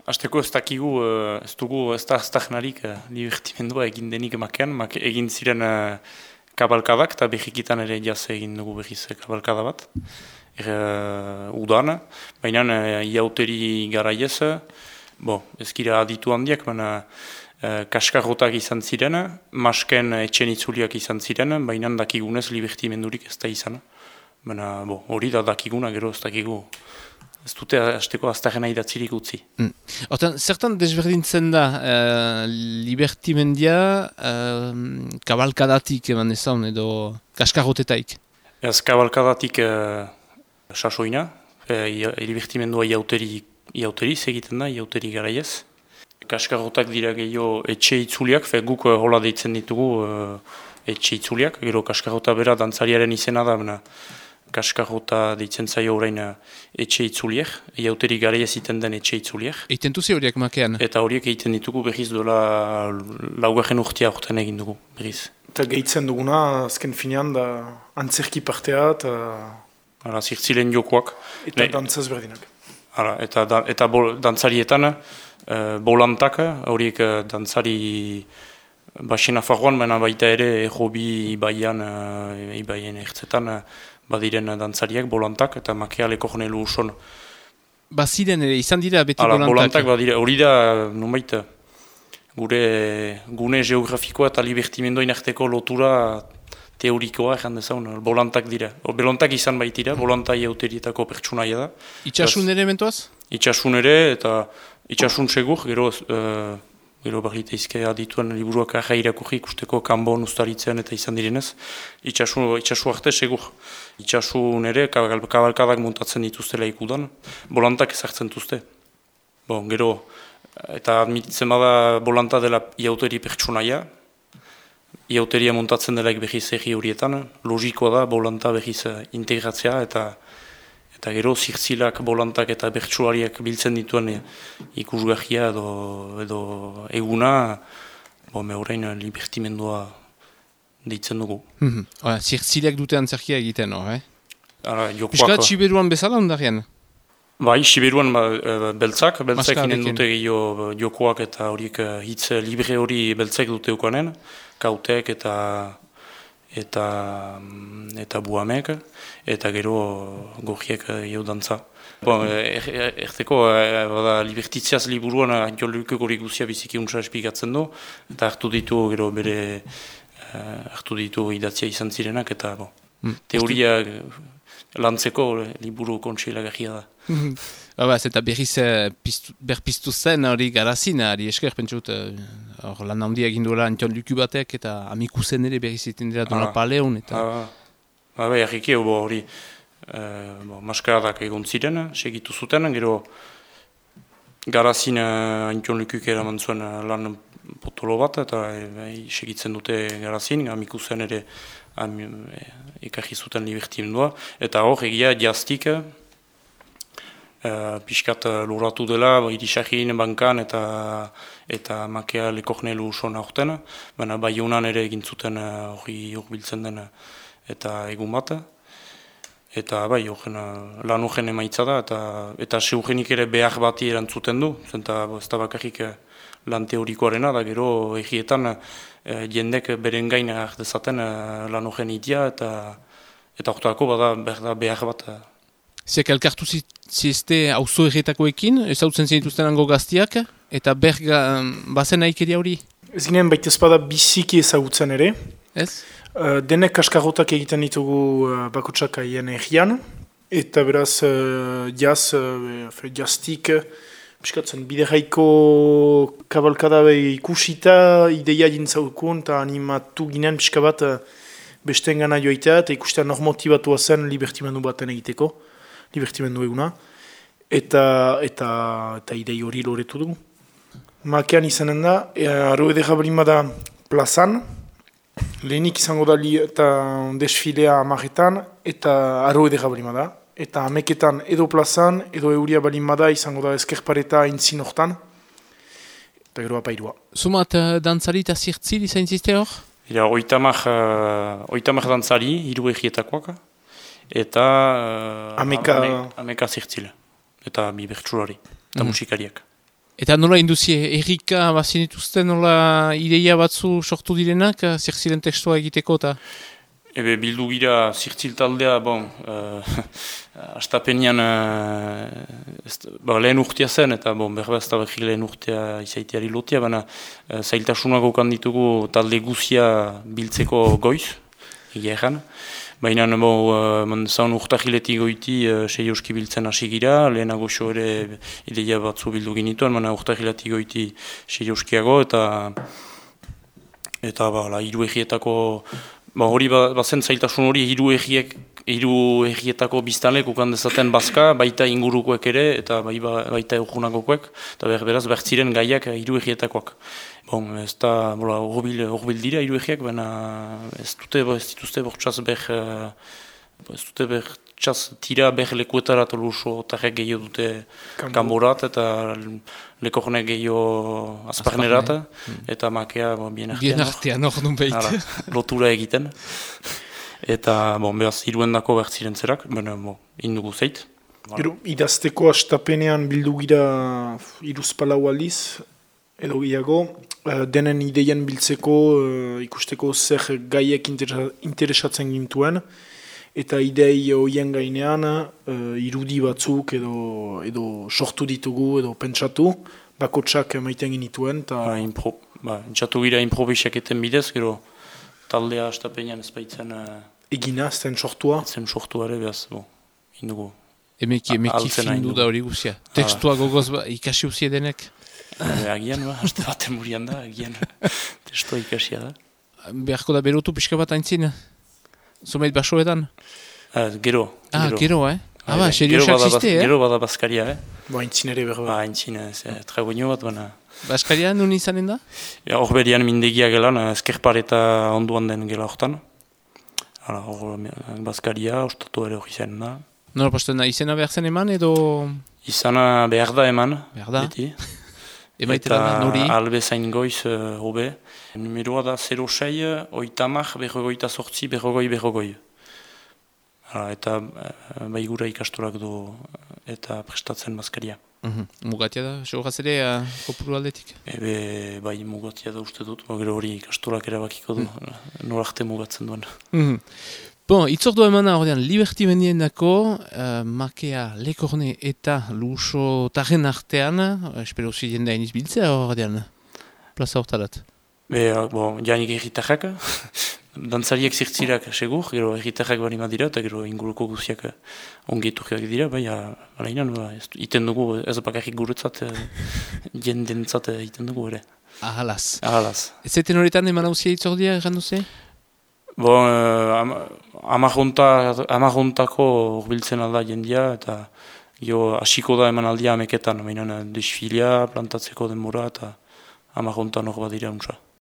Azteko ez dakigu, ez da aztagnarik libertimendua egin denik emakean, egin ziren kabalkadak, eta behikitan ere jaz egin dugu behiz kabalkada bat. Udan, baina iauteri garaiez, ezkira aditu handiak, baina kaskarrotak izan ziren, masken etxen itzuliak izan ziren, baina dakigunez libertimendurik ez da izan. Baina hori da dakiguna, gero ez dakigu. Ez dute hasteko aztarrena idatzirik utzi. Hortan, zertan desberdintzen da libertimendia kabalkadatik eman ezan edo kaskarrotetaik? Ez kabalkadatik sasoina, libertimendua iauteri egiten da, iauteri garaiez. Kaskarrotak dira gehiago etxe itzuliak, guk hola deitzen ditugu etxe itzuliak, gero kaskarrota bera dantzariaren izena da, kaskarrota deitzen zaio orain etxe itzuliek, iauteri garaiez iten den etxe itzuliek. Eiten duzi horiek makean? Eta horiek egiten ditugu berriz dola laugarren urtea urtean egin dugu berriz. Eta gehitzen duguna, azken finean, da antzerki partea eta zirtzilen jokoak. Eta dantzaz berdinak. Eta dantzarietan, bolantak, horiek dantzari basena farroan, baina baita ere hobi ibaian ertzetan badiren dantzariak, bolantak, eta makea lekornelu uson. Baziren ere, izan dira beti bolantak? Bolantak badira, hori da, nunbait, gure gune geografikoa eta libertimendoin arteko lotura teorikoa, ezan dezaun, bolantak dira. Bolantak izan baitira, bolanta iauterietako pertsunaia da. Itxasun ere mentoaz? Itxasun ere, eta itxasun segur, gero barrita izkea dituen liburuak aja irakurri ikusteko kanbon ustaritzen eta izan direnez. Itxasu arte segur. Itxasun ere, kabalkadak montatzen dituztela ikudan, bolantak ezartzen duzte. Gero, eta admititzen bada bolanta dela iauteri pertsunaia, iauteria montatzen delaik behiz egi horietan, logikoa da bolanta behiz integratzea eta gero zirtzilak, bolantak eta bertsuariak biltzen dituen ikusgahia edo eguna, orain libertimendua deitzen dugu. Zirtzilak dute antzerkia egiten, no? Piskat Siberuan bezala ondarian? Bai, Siberuan beltzak inen dute gehiago jokoak eta horiek hitz libre hori beltzek dute ukanen, kautek eta buamek, eta gero gorriek gehiago dantza. Erteko, libertitziaz liburuan Antol Lukek hori guzia biziki untsa espikatzen du, eta hartu ditu gero bere hartu ditu idatzia izan zirenak, eta teoria lantzeko liburu kontseilagarria da. Eta berriz berpiztu zen hori garazin, ari esker, pentsut, lan handia egin duela Antion Luku batek, eta amiku zen ere berriz iten dira Dona Paleon. Erriki, hori maskaradak egon ziren, segitu zuten, gero garazin Antion Lukuk eraman zuen lan potolo bat, eta segitzen dute garazin, amiku zen ere ekarri zuten libertimendua, eta hor egia jaztik, piskat loratu dela, irisagin bankan eta makea lekornelu uson aurten, baina bai honan ere egin zuten hori biltzen den eta egun bat. Eta bai, lan horren emaitza da, eta seugenik ere behar bati erantzuten du, zenta ez da bakarrik lan teorikoarena, da gero egietan jendek beren gain dezaten lan horren idia, eta ortoako bada behar bat. Ziak elkartu zizte auzo erretakoekin, ezautzen zenituzten ango gaztiak, eta bazen aikeria hori? Ez ginen baita espada biziki ezagutzen ere. Ez? Denek kaskarrotak egiten ditugu bakotsak aien egian, eta beraz jaztik, piskatzen bideraiko kabalkada ikusita, ideia jintzaukun, eta animatu ginen pixka bat besten gana joitea, eta ikustea normotibatua zen libertimendu baten egiteko. Libertimendu eguna, eta idei hori loretu dugu. Makean izanen da, arro edera balimada plazan, lehenik izango da eta desfilea amaretan, eta arro edera balimada, eta ameketan edo plazan, edo euria balimada izango da eskerpareta intzin hortan, eta gero apairua. Sumat dantzari eta zirtzil izan zizte hor? Oitamak dantzari, hiru egietakoak, eta ameka zirtzile, eta bi bertsulari, eta musikariak. Eta nola induzie, errika bazinituzte nola ideia batzu sortu direnak, zer ziren tekstua egiteko eta? Bildu gira zirtzil taldea, astapenean lehen urtea zen, eta berba ez da behir lehen urtea izaiteari lotia, baina zailtasunak okan ditugu talde guzia biltzeko goiz, egia egan. Baina zaun urtahiletik goiti seioski biltzen hasi gira, lehenago xo ere ideia batzu bildu ginituen, baina urtahiletik goiti seioskiago, eta hiru egietako hori bazen zailtasun hori hiru egietako biztanlek ukan dezaten bazka, baita ingurukoek ere, eta baita urgunakokoek, eta beraz bertziren gaiak hiru egietakoak. Ez da horbil dira hiru egiak, baina ez dituzte bortxaz tira beh lekuetarat luso otarek gehiago dute kanborat eta lekornek gehiago azparnerat eta makea bien artean hor nun behit. Lotura egiten. Eta behaz hiruendako bertziren zerak, baina indugu zeit. Idazteko astapenean bildu gira iruzpalau aldiz, edo gehiago, denen ideien biltzeko ikusteko zer gaiek interesatzen gintuen, eta idei horien gainean irudi batzuk edo sortu ditugu edo pentsatu, bakotsak maiten ginituen. Entzatu gira improvisaketen bidez, gero taldea astapenean ez baitzen... Egina, ez zen sortua? Ez zen sortua ere, behaz, indugu. Emeki findu da hori guzia. Tekstua gogoz ikasi uzie denek? Agian, haste baten murian da, agian testua ikasia da. Beharko da berotu pixka bat aintzin? Zumeit basoetan? Gero. Gero, seriosak ziste, Gero bada Baskaria, Aintzin ere berba. Aintzin, tragoinio bat, baina... Baskaria nun izanen da? Hor berian mindegia gelan, eskerpareta onduan den gela hortan. Hor Baskaria, ostatu ere hori zen da. Nora posten da, izena behar zen eman edo... Izena behar da eman. Behar da? Beti. Emaitela da, nori? Eta albe zain goiz hobe. Numeroa da 06, oitamak, berrogoita sortzi, berrogoi. Eta baigura ikastorak du eta prestatzen Baskaria. Mugatia da, sogaz ere, kopuru aldetik? Bai, mugatia da uste dut, gero hori ikastorak erabakiko du, norarte mugatzen duen. Itzordua emana horrean, Liberti mendien dako, makea lekorne eta luso taren artean, espero zi jendea iniz biltzea horrean, plaza hortarat? Janik egitarrak, dantzariak zirtzirak segur, gero egitarrak bari dira, eta gero inguruko guziak ongeturriak dira, alainan, iten dugu, ez bakarrik guretzat, jendentzat iten dugu ere. Ahalaz. Ez zaiten horretan eman hauzia itzordia errandu ze? Amajontako urbiltzen alda jendia, eta hasiko da eman aldia ameketan, desfilia, plantatzeko denbora, eta amajontan hor badira untsa.